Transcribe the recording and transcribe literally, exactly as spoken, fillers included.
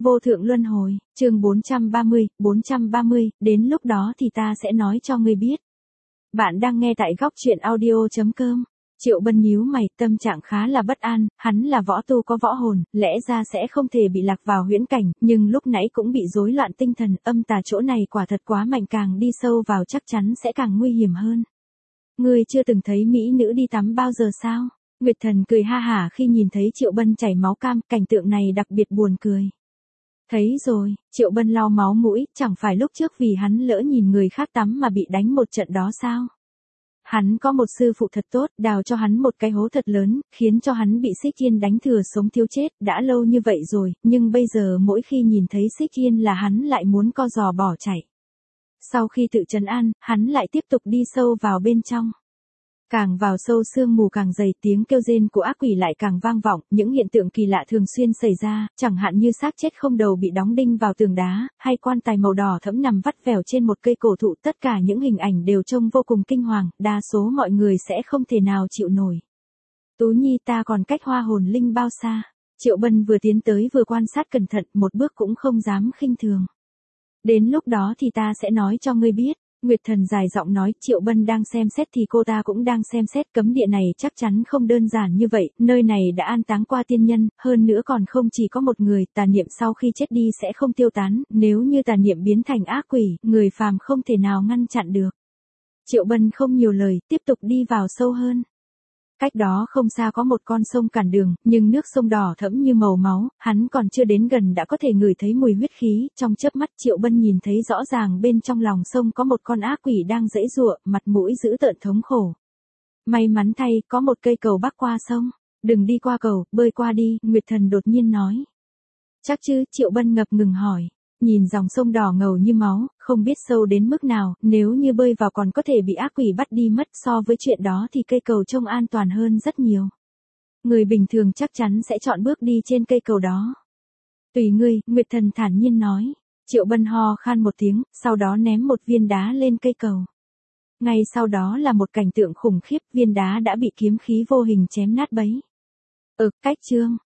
Vô thượng luân hồi, chương bốn trăm ba mươi, bốn trăm ba mươi, đến lúc đó thì ta sẽ nói cho ngươi biết. Bạn đang nghe tại góc truyện audio chấm com. Triệu Bân nhíu mày, tâm trạng khá là bất an, hắn là võ tu có võ hồn, lẽ ra sẽ không thể bị lạc vào huyễn cảnh, nhưng lúc nãy cũng bị rối loạn tinh thần, âm tà chỗ này quả thật quá mạnh, càng đi sâu vào chắc chắn sẽ càng nguy hiểm hơn. Ngươi chưa từng thấy mỹ nữ đi tắm bao giờ sao? Nguyệt Thần cười ha hả khi nhìn thấy Triệu Bân chảy máu cam, cảnh tượng này đặc biệt buồn cười. Thấy rồi, Triệu Bân lau máu mũi, chẳng phải lúc trước vì hắn lỡ nhìn người khác tắm mà bị đánh một trận đó sao? Hắn có một sư phụ thật tốt, đào cho hắn một cái hố thật lớn, khiến cho hắn bị Xích Yên đánh thừa sống thiếu chết, đã lâu như vậy rồi, nhưng bây giờ mỗi khi nhìn thấy Xích Yên là hắn lại muốn co giò bỏ chạy. Sau khi tự trấn an, hắn lại tiếp tục đi sâu vào bên trong. Càng vào sâu sương mù càng dày, tiếng kêu rên của ác quỷ lại càng vang vọng, những hiện tượng kỳ lạ thường xuyên xảy ra, chẳng hạn như xác chết không đầu bị đóng đinh vào tường đá, hay quan tài màu đỏ thẫm nằm vắt vẻo trên một cây cổ thụ, tất cả những hình ảnh đều trông vô cùng kinh hoàng, đa số mọi người sẽ không thể nào chịu nổi. Tú Nhi, ta còn cách hoa hồn linh bao xa? Triệu Bân vừa tiến tới vừa quan sát cẩn thận, một bước cũng không dám khinh thường. Đến lúc đó thì ta sẽ nói cho ngươi biết. Nguyệt Thần dài giọng nói, Triệu Bân đang xem xét thì cô ta cũng đang xem xét, cấm địa này chắc chắn không đơn giản như vậy, nơi này đã an táng qua tiên nhân, hơn nữa còn không chỉ có một người, tà niệm sau khi chết đi sẽ không tiêu tán, nếu như tà niệm biến thành ác quỷ, người phàm không thể nào ngăn chặn được. Triệu Bân không nhiều lời, tiếp tục đi vào sâu hơn. Cách đó không xa có một con sông cản đường, nhưng nước sông đỏ thẫm như màu máu, hắn còn chưa đến gần đã có thể ngửi thấy mùi huyết khí, trong chớp mắt Triệu Bân nhìn thấy rõ ràng bên trong lòng sông có một con ác quỷ đang giãy giụa, mặt mũi dữ tợn thống khổ. May mắn thay, có một cây cầu bắc qua sông, đừng đi qua cầu, bơi qua đi, Nguyệt Thần đột nhiên nói. Chắc chứ? Triệu Bân ngập ngừng hỏi. Nhìn dòng sông đỏ ngầu như máu, không biết sâu đến mức nào, nếu như bơi vào còn có thể bị ác quỷ bắt đi mất, so với chuyện đó thì cây cầu trông an toàn hơn rất nhiều. Người bình thường chắc chắn sẽ chọn bước đi trên cây cầu đó. Tùy ngươi, Nguyệt Thần thản nhiên nói. Triệu Bân ho khan một tiếng, sau đó ném một viên đá lên cây cầu. Ngay sau đó là một cảnh tượng khủng khiếp, viên đá đã bị kiếm khí vô hình chém nát bấy. Ừ, cách chương.